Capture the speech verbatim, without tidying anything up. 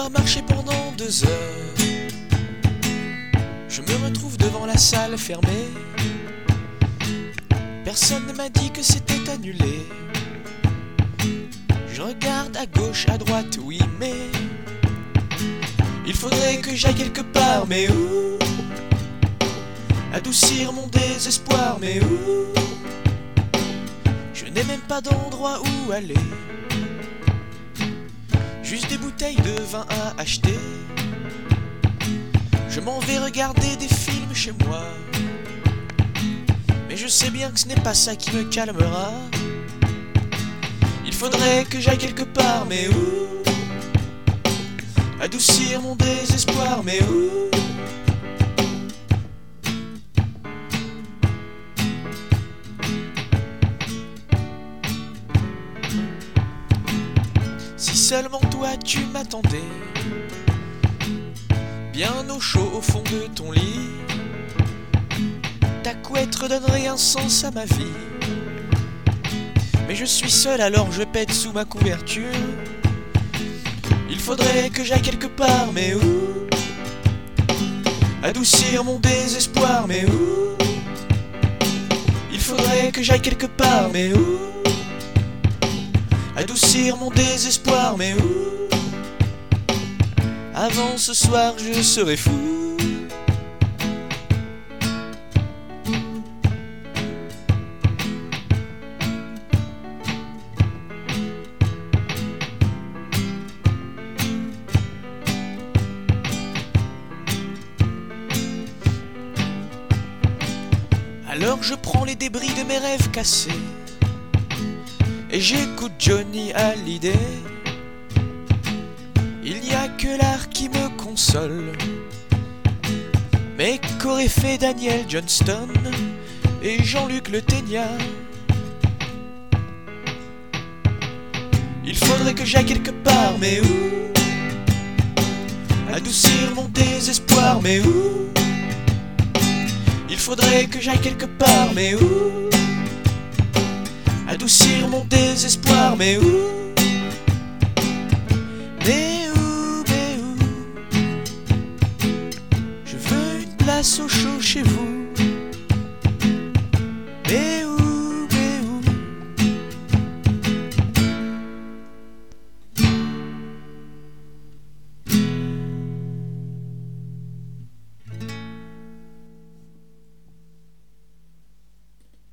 avoir marché pendant deux heures, je me retrouve devant la salle fermée. Personne ne m'a dit que c'était annulé. Je regarde à gauche, à droite, oui, mais il faudrait que j'aille quelque part, mais où? Adoucir mon désespoir, mais où? Je n'ai même pas d'endroit où aller. Juste des bouteilles de vin à acheter. Je m'en vais regarder des films chez moi, mais je sais bien que ce n'est pas ça qui me calmera. Il faudrait que j'aille quelque part, mais où? Adoucir mon désespoir, mais où? Si seulement toi tu m'attendais, bien au chaud au fond de ton lit, ta couette redonnerait un sens à ma vie. Mais je suis seul alors je pète sous ma couverture. Il faudrait que j'aille quelque part, mais où? Adoucir mon désespoir, mais où? Il faudrait que j'aille quelque part, mais où? Adoucir mon désespoir, mais où? Avant ce soir je serai fou. Alors je prends les débris de mes rêves cassés et j'écoute Johnny Hallyday. Il n'y a que l'art qui me console, mais qu'aurait fait Daniel Johnston et Jean-Luc Le Ténia? Il faudrait que j'aille quelque part, mais où? Adoucir mon désespoir, mais où? Il faudrait que j'aille quelque part, mais où? Adoucir mon désespoir, mais où? Mais où, mais où? Je veux une place au